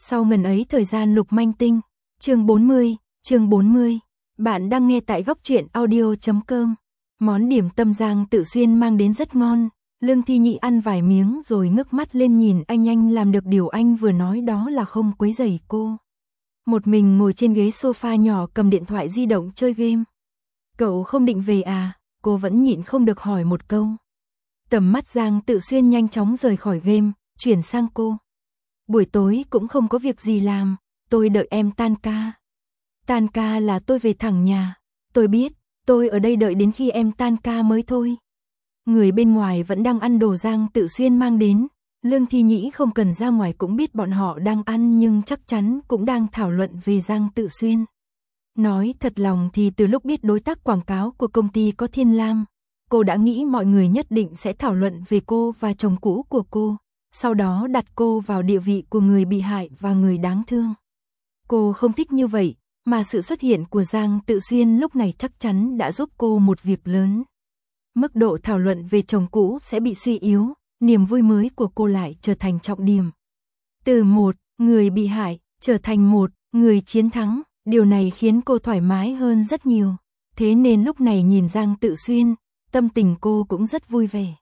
Sau ngần ấy thời gian Lục Manh Tinh, chương 40. Bạn đang nghe tại góc truyện audio.com. Món điểm tâm Giang Tự Xuyên mang đến rất ngon. Lương Thi Nhị ăn vài miếng rồi ngước mắt lên nhìn anh làm được điều anh vừa nói, đó là không quấy rầy cô. Một mình ngồi trên ghế sofa nhỏ cầm điện thoại di động chơi game. Cậu không định về à? Cô vẫn nhịn không được hỏi một câu. Tầm mắt Giang Tự Xuyên nhanh chóng rời khỏi game, chuyển sang cô. Buổi tối cũng không có việc gì làm, tôi đợi em tan ca. Tan ca là tôi về thẳng nhà. Tôi biết, tôi ở đây đợi đến khi em tan ca mới thôi. Người bên ngoài vẫn đang ăn đồ Giang Tự Xuyên mang đến. Lương Thi Nhĩ không cần ra ngoài cũng biết bọn họ đang ăn, nhưng chắc chắn cũng đang thảo luận về Giang Tự Xuyên. Nói thật lòng thì từ lúc biết đối tác quảng cáo của công ty có Thiên Lam, cô đã nghĩ mọi người nhất định sẽ thảo luận về cô và chồng cũ của cô, sau đó đặt cô vào địa vị của người bị hại và người đáng thương. Cô không thích như vậy, mà sự xuất hiện của Giang Tự Xuyên lúc này chắc chắn đã giúp cô một việc lớn. Mức độ thảo luận về chồng cũ sẽ bị suy yếu, niềm vui mới của cô lại trở thành trọng điểm. Từ một người bị hại trở thành một người chiến thắng, điều này khiến cô thoải mái hơn rất nhiều. Thế nên lúc này nhìn Giang Tự Xuyên, tâm tình cô cũng rất vui vẻ.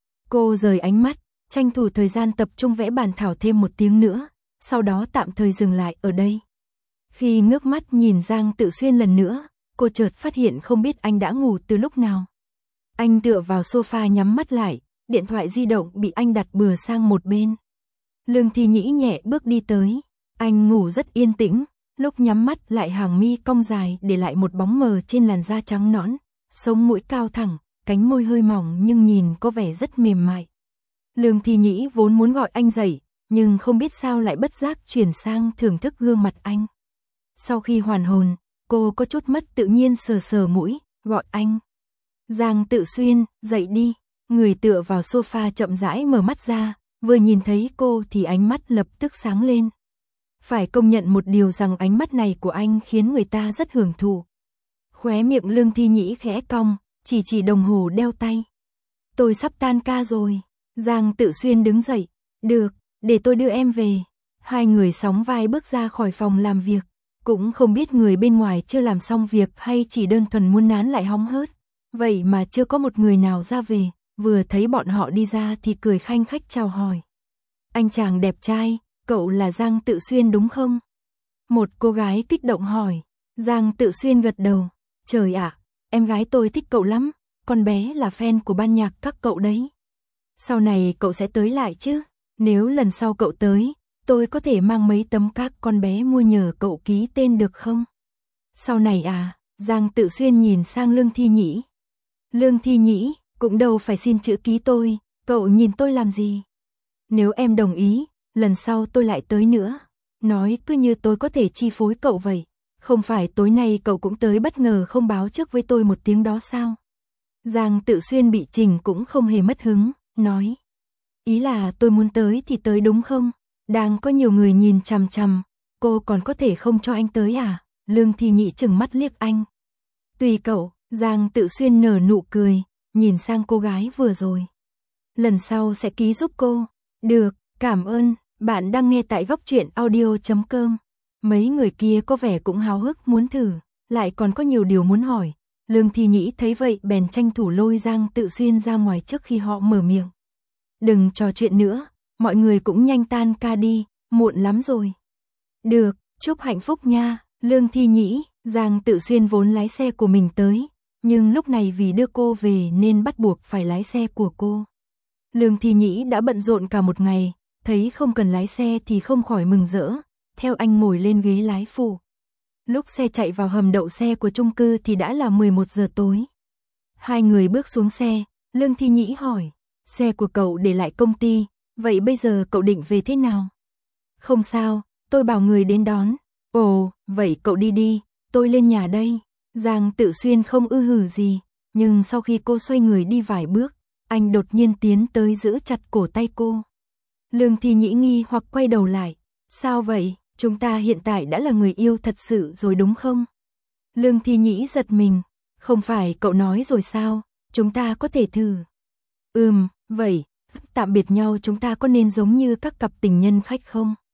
Cô rời ánh mắt, tranh thủ thời gian tập trung vẽ bản thảo thêm một tiếng nữa, sau đó tạm thời dừng lại ở đây. Khi ngước mắt nhìn Giang Tự Xuyên lần nữa, cô chợt phát hiện không biết anh đã ngủ từ lúc nào. Anh tựa vào sofa nhắm mắt lại, điện thoại di động bị anh đặt bừa sang một bên. Lương Thi Nhĩ nhẹ bước đi tới, anh ngủ rất yên tĩnh, lúc nhắm mắt lại hàng mi cong dài để lại một bóng mờ trên làn da trắng nõn, sống mũi cao thẳng, cánh môi hơi mỏng nhưng nhìn có vẻ rất mềm mại. Lương Thi Nhĩ vốn muốn gọi anh dậy, nhưng không biết sao lại bất giác chuyển sang thưởng thức gương mặt anh. Sau khi hoàn hồn, cô có chút mất tự nhiên sờ mũi, gọi anh. Giang Tự Xuyên, dậy đi. Người tựa vào sofa chậm rãi mở mắt ra, vừa nhìn thấy cô thì ánh mắt lập tức sáng lên. Phải công nhận một điều rằng ánh mắt này của anh khiến người ta rất hưởng thụ. Khóe miệng Lương Thi Nhĩ khẽ cong, chỉ đồng hồ đeo tay. Tôi sắp tan ca rồi. Giang Tự Xuyên đứng dậy. Được, để tôi đưa em về. Hai người sóng vai bước ra khỏi phòng làm việc. Cũng không biết người bên ngoài chưa làm xong việc hay chỉ đơn thuần muốn nán lại hóng hớt. Vậy mà chưa có một người nào ra về, vừa thấy bọn họ đi ra thì cười khanh khách chào hỏi. Anh chàng đẹp trai, cậu là Giang Tự Xuyên đúng không? Một cô gái kích động hỏi. Giang Tự Xuyên gật đầu. Trời ạ, em gái tôi thích cậu lắm, con bé là fan của ban nhạc các cậu đấy. Sau này cậu sẽ tới lại chứ? Nếu lần sau cậu tới, tôi có thể mang mấy tấm các con bé mua nhờ cậu ký tên được không? Sau này à? Giang Tự Xuyên nhìn sang Lương Thi Nhĩ. Lương Thi Nhĩ, cũng đâu phải xin chữ ký tôi, cậu nhìn tôi làm gì? Nếu em đồng ý, lần sau tôi lại tới nữa. Nói cứ như tôi có thể chi phối cậu vậy. Không phải tối nay cậu cũng tới bất ngờ không báo trước với tôi một tiếng đó sao? Giang Tự Xuyên bị chỉnh cũng không hề mất hứng, nói. Ý là tôi muốn tới thì tới đúng không? Đang có nhiều người nhìn chằm chằm, cô còn có thể không cho anh tới à? Lương Thi Nhĩ chừng mắt liếc anh. Tùy cậu. Giang Tự Xuyên nở nụ cười, nhìn sang cô gái vừa rồi. Lần sau sẽ ký giúp cô. Được, cảm ơn. Bạn đang nghe tại góc truyện audio.com. Mấy người kia có vẻ cũng háo hức muốn thử, lại còn có nhiều điều muốn hỏi. Lương Thi Nhĩ thấy vậy bèn tranh thủ lôi Giang Tự Xuyên ra ngoài trước khi họ mở miệng. Đừng trò chuyện nữa, mọi người cũng nhanh tan ca đi, muộn lắm rồi. Được, chúc hạnh phúc nha. Lương Thi Nhĩ, Giang Tự Xuyên vốn lái xe của mình tới, nhưng lúc này vì đưa cô về nên bắt buộc phải lái xe của cô. Lương Thi Nhĩ đã bận rộn cả một ngày, thấy không cần lái xe thì không khỏi mừng rỡ, theo anh ngồi lên ghế lái phụ. Lúc xe chạy vào hầm đậu xe của chung cư thì đã là 11 giờ tối. Hai người bước xuống xe, Lương Thi Nhĩ hỏi, xe của cậu để lại công ty, vậy bây giờ cậu định về thế nào? Không sao, tôi bảo người đến đón. Ồ, vậy cậu đi đi, tôi lên nhà đây. Giang Tự Xuyên không ư hử gì, nhưng sau khi cô xoay người đi vài bước, anh đột nhiên tiến tới giữ chặt cổ tay cô. Lương Thi Nhĩ nghi hoặc quay đầu lại. Sao vậy, chúng ta hiện tại đã là người yêu thật sự rồi đúng không? Lương Thi Nhĩ giật mình. Không phải cậu nói rồi sao, chúng ta có thể thử. Vậy, tạm biệt nhau chúng ta có nên giống như các cặp tình nhân khách không?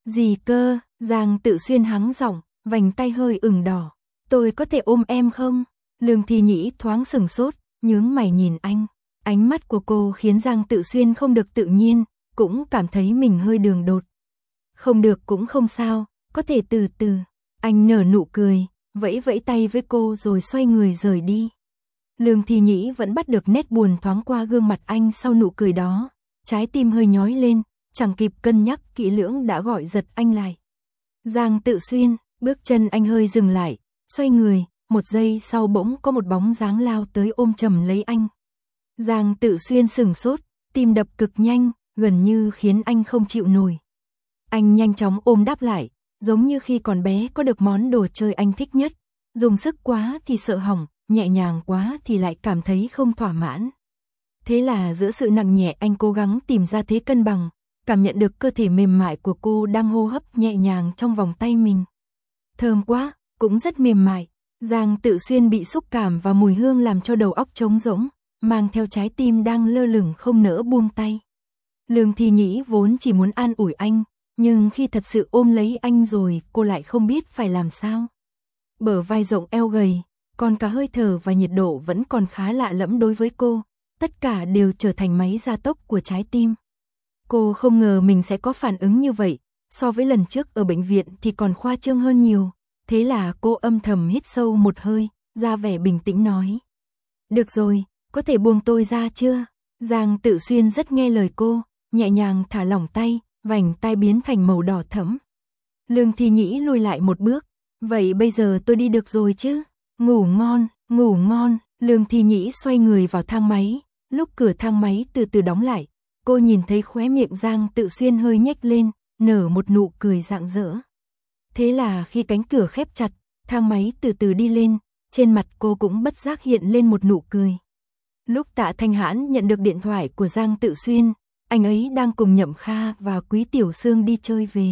Gì cơ? Giang Tự Xuyên hắng giọng, vành tay hơi ửng đỏ. Tôi có thể ôm em không? Lương Thi Nhĩ thoáng sửng sốt, nhướng mày nhìn anh. Ánh mắt của cô khiến Giang Tự Xuyên không được tự nhiên, cũng cảm thấy mình hơi đường đột. Không được cũng không sao, có thể từ từ. Anh nở nụ cười, vẫy vẫy tay với cô rồi xoay người rời đi. Lương Thi Nhĩ vẫn bắt được nét buồn thoáng qua gương mặt anh sau nụ cười đó. Trái tim hơi nhói lên, chẳng kịp cân nhắc kỹ lưỡng đã gọi giật anh lại. Giang Tự Xuyên, bước chân anh hơi dừng lại, xoay người, một giây sau bỗng có một bóng dáng lao tới ôm chầm lấy anh. Giang Tự Xuyên sửng sốt, tim đập cực nhanh, gần như khiến anh không chịu nổi. Anh nhanh chóng ôm đáp lại, giống như khi còn bé có được món đồ chơi anh thích nhất, dùng sức quá thì sợ hỏng, nhẹ nhàng quá thì lại cảm thấy không thỏa mãn. Thế là giữa sự nặng nhẹ anh cố gắng tìm ra thế cân bằng, cảm nhận được cơ thể mềm mại của cô đang hô hấp nhẹ nhàng trong vòng tay mình. Thơm quá, cũng rất mềm mại. Giang Tự Xuyên bị xúc cảm và mùi hương làm cho đầu óc trống rỗng, mang theo trái tim đang lơ lửng không nỡ buông tay. Lương Thi Nhĩ vốn chỉ muốn an ủi anh, nhưng khi thật sự ôm lấy anh rồi, cô lại không biết phải làm sao. Bờ vai rộng eo gầy, còn cả hơi thở và nhiệt độ vẫn còn khá lạ lẫm đối với cô, tất cả đều trở thành máy gia tốc của trái tim. Cô không ngờ mình sẽ có phản ứng như vậy, so với lần trước ở bệnh viện thì còn khoa trương hơn nhiều. Thế là cô âm thầm hít sâu một hơi, ra vẻ bình tĩnh nói. Được rồi, có thể buông tôi ra chưa? Giang Tự Xuyên rất nghe lời cô, nhẹ nhàng thả lỏng tay, vành tai biến thành màu đỏ thẫm. Lương Thi Nhĩ lùi lại một bước, vậy bây giờ tôi đi được rồi chứ? Ngủ ngon, ngủ ngon. Lương Thi Nhĩ xoay người vào thang máy, lúc cửa thang máy từ từ đóng lại, cô nhìn thấy khóe miệng Giang Tự Xuyên hơi nhếch lên, nở một nụ cười rạng rỡ. Thế là khi cánh cửa khép chặt, thang máy từ từ đi lên, trên mặt cô cũng bất giác hiện lên một nụ cười. Lúc Tạ Thanh Hãn nhận được điện thoại của Giang Tự Xuyên, anh ấy đang cùng Nhậm Kha và Quý Tiểu Sương đi chơi về.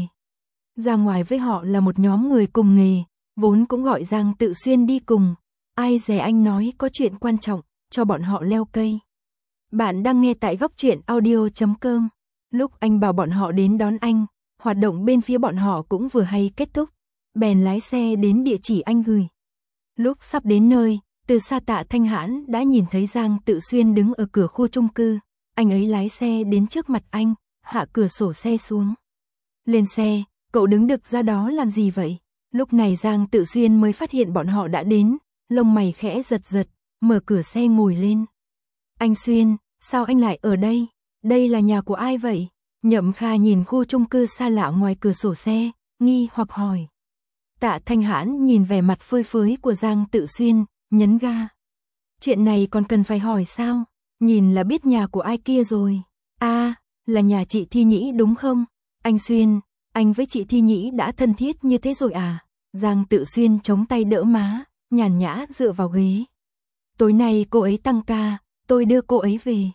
Ra ngoài với họ là một nhóm người cùng nghề, vốn cũng gọi Giang Tự Xuyên đi cùng. Ai dè anh nói có chuyện quan trọng, cho bọn họ leo cây. Bạn đang nghe tại Góc Truyện Audio.com. Lúc anh bảo bọn họ đến đón anh, hoạt động bên phía bọn họ cũng vừa hay kết thúc, bèn lái xe đến địa chỉ anh gửi. Lúc sắp đến nơi, từ xa Tạ Thanh Hãn đã nhìn thấy Giang Tự Xuyên đứng ở cửa khu chung cư. Anh ấy lái xe đến trước mặt anh, hạ cửa sổ xe xuống. Lên xe, cậu đứng đực ra đó làm gì vậy? Lúc này Giang Tự Xuyên mới phát hiện bọn họ đã đến, lông mày khẽ giật giật, mở cửa xe ngồi lên. Anh Xuyên, sao anh lại ở đây? Đây là nhà của ai vậy? Nhậm Kha nhìn khu chung cư xa lạ ngoài cửa sổ xe, nghi hoặc hỏi. Tạ Thanh Hãn nhìn vẻ mặt phơi phới của Giang Tự Xuyên, nhấn ga. Chuyện này còn cần phải hỏi sao? Nhìn là biết nhà của ai kia rồi. À, là nhà chị Thi Nhĩ đúng không? Anh Xuyên, anh với chị Thi Nhĩ đã thân thiết như thế rồi à? Giang Tự Xuyên chống tay đỡ má, nhàn nhã dựa vào ghế. Tối nay cô ấy tăng ca, tôi đưa cô ấy về.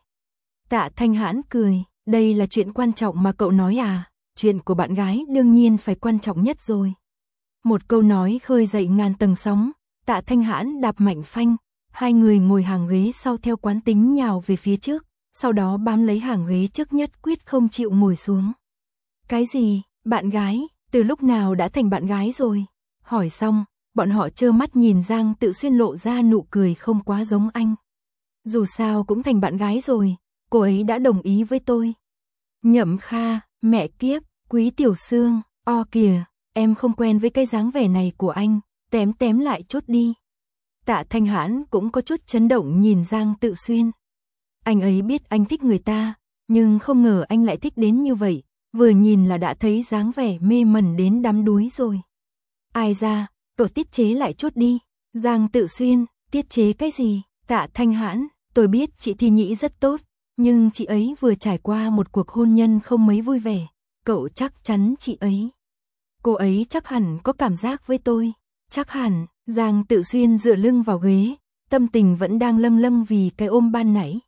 Tạ Thanh Hãn cười, đây là chuyện quan trọng mà cậu nói à? Chuyện của bạn gái đương nhiên phải quan trọng nhất rồi. Một câu nói khơi dậy ngàn tầng sóng, Tạ Thanh Hãn đạp mạnh phanh, hai người ngồi hàng ghế sau theo quán tính nhào về phía trước, sau đó bám lấy hàng ghế trước nhất quyết không chịu ngồi xuống. Cái gì, bạn gái, từ lúc nào đã thành bạn gái rồi? Hỏi xong, bọn họ trơ mắt nhìn Giang Tự Xuyên lộ ra nụ cười không quá giống anh. Dù sao cũng thành bạn gái rồi, cô ấy đã đồng ý với tôi. Nhậm Kha, mẹ kiếp, Quý Tiểu Sương, o kìa, em không quen với cái dáng vẻ này của anh, tém lại chút đi. Tạ Thanh Hãn cũng có chút chấn động nhìn Giang Tự Xuyên. Anh ấy biết anh thích người ta, nhưng không ngờ anh lại thích đến như vậy, vừa nhìn là đã thấy dáng vẻ mê mẩn đến đắm đuối rồi. Ai ra, cậu tiết chế lại chút đi. Giang Tự Xuyên, tiết chế cái gì? Tạ Thanh Hãn, tôi biết chị Thi Nhĩ rất tốt, nhưng chị ấy vừa trải qua một cuộc hôn nhân không mấy vui vẻ, cậu chắc chắn chị ấy. Cô ấy chắc hẳn có cảm giác với tôi, chắc hẳn. Giang Tự Xuyên dựa lưng vào ghế, tâm tình vẫn đang lâng lâng vì cái ôm ban nãy.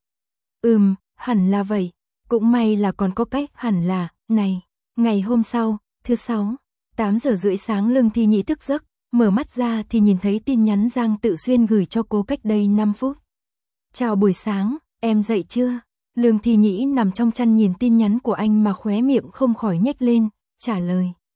Hẳn là vậy, cũng may là còn có cách hẳn là, này. Ngày hôm sau, thứ Sáu, 8 giờ rưỡi sáng Lương Thi Nhĩ thức giấc, mở mắt ra thì nhìn thấy tin nhắn Giang Tự Xuyên gửi cho cô cách đây 5 phút. Chào buổi sáng, em dậy chưa? Lương Thi Nhĩ nằm trong chăn nhìn tin nhắn của anh mà khóe miệng không khỏi nhếch lên, trả lời.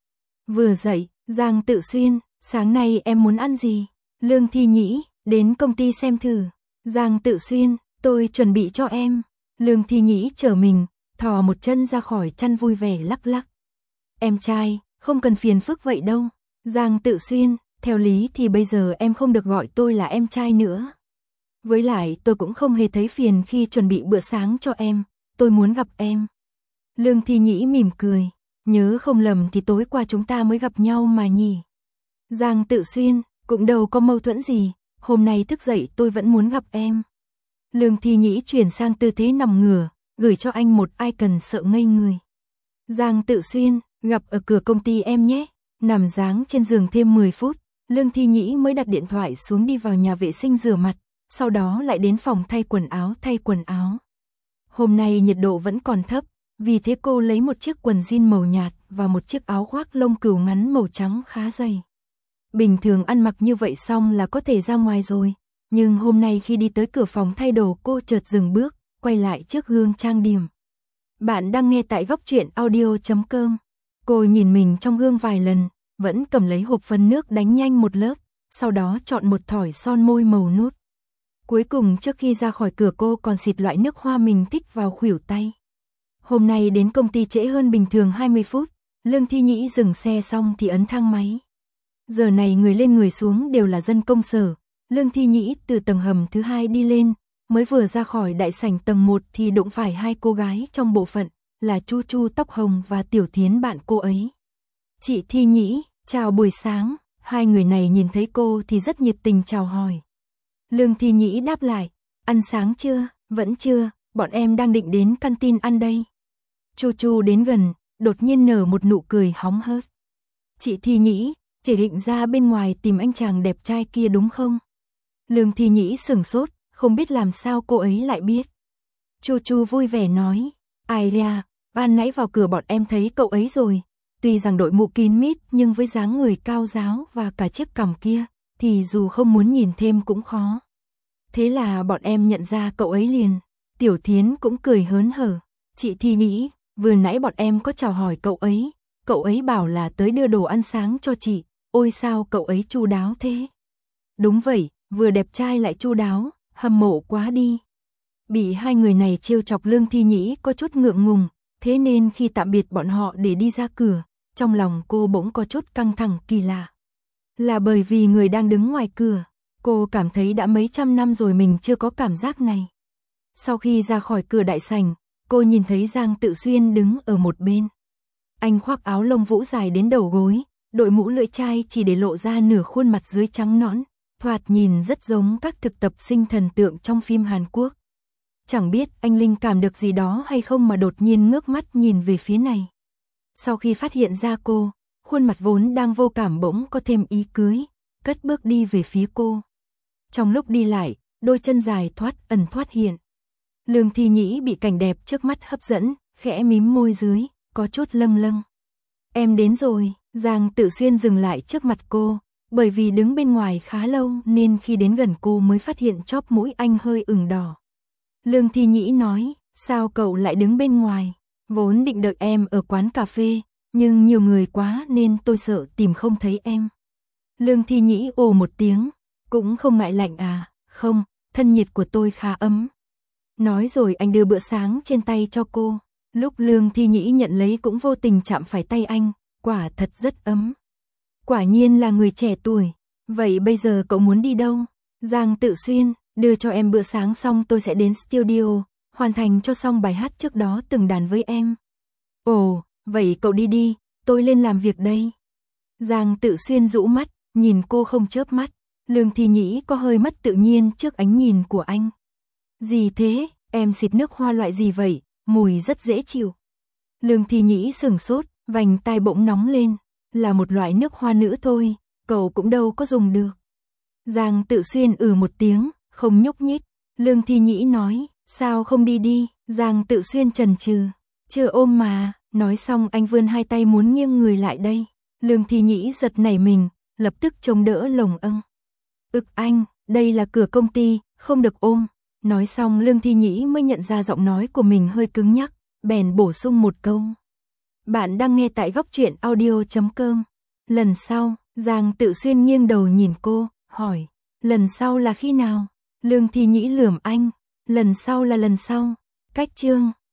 Vừa dậy, Giang Tự Xuyên, sáng nay em muốn ăn gì? Lương Thi Nhĩ, đến công ty xem thử. Giang Tự Xuyên, tôi chuẩn bị cho em. Lương Thi Nhĩ trở mình, thò một chân ra khỏi chăn vui vẻ lắc lắc. Em trai, không cần phiền phức vậy đâu. Giang Tự Xuyên, theo lý thì bây giờ em không được gọi tôi là em trai nữa. Với lại tôi cũng không hề thấy phiền khi chuẩn bị bữa sáng cho em, tôi muốn gặp em. Lương Thi Nhĩ mỉm cười, nhớ không lầm thì tối qua chúng ta mới gặp nhau mà nhỉ. Giang Tự Xuyên, cũng đâu có mâu thuẫn gì, hôm nay thức dậy tôi vẫn muốn gặp em. Lương Thi Nhĩ chuyển sang tư thế nằm ngửa, gửi cho anh một icon sợ ngây người. Giang Tự Xuyên, gặp ở cửa công ty em nhé. Nằm dáng trên giường thêm 10 phút, Lương Thi Nhĩ mới đặt điện thoại xuống đi vào nhà vệ sinh rửa mặt, sau đó lại đến phòng thay quần áo. Hôm nay nhiệt độ vẫn còn thấp, vì thế cô lấy một chiếc quần jean màu nhạt và một chiếc áo khoác lông cừu ngắn màu trắng khá dày. Bình thường ăn mặc như vậy xong là có thể ra ngoài rồi, nhưng hôm nay khi đi tới cửa phòng thay đồ cô chợt dừng bước, quay lại trước gương trang điểm. Bạn đang nghe tại góc truyện audio.com. Cô nhìn mình trong gương vài lần, vẫn cầm lấy hộp phấn nước đánh nhanh một lớp, sau đó chọn một thỏi son môi màu nút. Cuối cùng trước khi ra khỏi cửa cô còn xịt loại nước hoa mình thích vào khuỷu tay. Hôm nay đến công ty trễ hơn bình thường 20 phút, Lương Thi Nhĩ dừng xe xong thì ấn thang máy. Giờ này người lên người xuống đều là dân công sở, Lương Thi Nhĩ từ tầng hầm thứ 2 đi lên, mới vừa ra khỏi đại sảnh tầng 1 thì đụng phải hai cô gái trong bộ phận, là Chu Chu tóc hồng và Tiểu Thiến bạn cô ấy. Chị Thi Nhĩ, chào buổi sáng, hai người này nhìn thấy cô thì rất nhiệt tình chào hỏi. Lương Thi Nhĩ đáp lại, ăn sáng chưa, vẫn chưa, bọn em đang định đến canteen ăn đây. Chu Chu đến gần, đột nhiên nở một nụ cười hóng hớt. Chị Thi Nhĩ, chỉ định ra bên ngoài tìm anh chàng đẹp trai kia đúng không? Lương Thi Nhĩ sửng sốt, không biết làm sao cô ấy lại biết. Chu Chu vui vẻ nói, ai ra, ban nãy vào cửa bọn em thấy cậu ấy rồi. Tuy rằng đội mũ kín mít nhưng với dáng người cao ráo và cả chiếc cằm kia, thì dù không muốn nhìn thêm cũng khó. Thế là bọn em nhận ra cậu ấy liền. Tiểu Thiến cũng cười hớn hở. Chị Thi Nhĩ, vừa nãy bọn em có chào hỏi cậu ấy bảo là tới đưa đồ ăn sáng cho chị. Ôi sao cậu ấy chu đáo thế. Đúng vậy, vừa đẹp trai lại chu đáo, hâm mộ quá đi. Bị hai người này trêu chọc Lương Thi Nhĩ có chút ngượng ngùng, thế nên khi tạm biệt bọn họ để đi ra cửa, trong lòng cô bỗng có chút căng thẳng kỳ lạ. Là bởi vì người đang đứng ngoài cửa, cô cảm thấy đã mấy trăm năm rồi mình chưa có cảm giác này. Sau khi ra khỏi cửa đại sảnh, cô nhìn thấy Giang Tự Xuyên đứng ở một bên. Anh khoác áo lông vũ dài đến đầu gối, đội mũ lưỡi chai chỉ để lộ ra nửa khuôn mặt dưới trắng nõn, thoạt nhìn rất giống các thực tập sinh thần tượng trong phim Hàn Quốc. Chẳng biết anh linh cảm được gì đó hay không mà đột nhiên ngước mắt nhìn về phía này. Sau khi phát hiện ra cô, khuôn mặt vốn đang vô cảm bỗng có thêm ý cưới, cất bước đi về phía cô. Trong lúc đi lại, đôi chân dài thoát ẩn thoát hiện. Lương Thi Nhĩ bị cảnh đẹp trước mắt hấp dẫn, khẽ mím môi dưới, có chút lâng lâng. Em đến rồi, Giang Tự Xuyên dừng lại trước mặt cô, bởi vì đứng bên ngoài khá lâu nên khi đến gần cô mới phát hiện chóp mũi anh hơi ửng đỏ. Lương Thi Nhĩ nói, sao cậu lại đứng bên ngoài, vốn định đợi em ở quán cà phê, nhưng nhiều người quá nên tôi sợ tìm không thấy em. Lương Thi Nhĩ ồ một tiếng, cũng không ngại lạnh à, không, thân nhiệt của tôi khá ấm. Nói rồi anh đưa bữa sáng trên tay cho cô, lúc Lương Thi Nhĩ nhận lấy cũng vô tình chạm phải tay anh, quả thật rất ấm. Quả nhiên là người trẻ tuổi, vậy bây giờ cậu muốn đi đâu? Giang Tự Xuyên, đưa cho em bữa sáng xong tôi sẽ đến studio, hoàn thành cho xong bài hát trước đó từng đàn với em. Ồ, vậy cậu đi đi, tôi lên làm việc đây. Giang Tự Xuyên rũ mắt, nhìn cô không chớp mắt. Lương Thi Nhĩ có hơi mất tự nhiên trước ánh nhìn của anh. Gì thế, em xịt nước hoa loại gì vậy, mùi rất dễ chịu. Lương Thi Nhĩ sửng sốt, vành tai bỗng nóng lên. Là một loại nước hoa nữ thôi, cậu cũng đâu có dùng được. Giang Tự Xuyên một tiếng, không nhúc nhích. Lương Thi Nhĩ nói, sao không đi đi, Giang Tự Xuyên chần chừ. Chưa ôm mà, nói xong anh vươn hai tay muốn nghiêng người lại đây. Lương Thi Nhĩ giật nảy mình, lập tức chống đỡ lồng âng. Anh, đây là cửa công ty, không được ôm. Nói xong Lương Thi Nhĩ mới nhận ra giọng nói của mình hơi cứng nhắc, bèn bổ sung một câu. Bạn đang nghe tại góc truyện audio.com. Lần sau, Giang Tự Xuyên nghiêng đầu nhìn cô, hỏi, lần sau là khi nào? Lương Thi Nhĩ lườm anh, lần sau là lần sau. Cách chương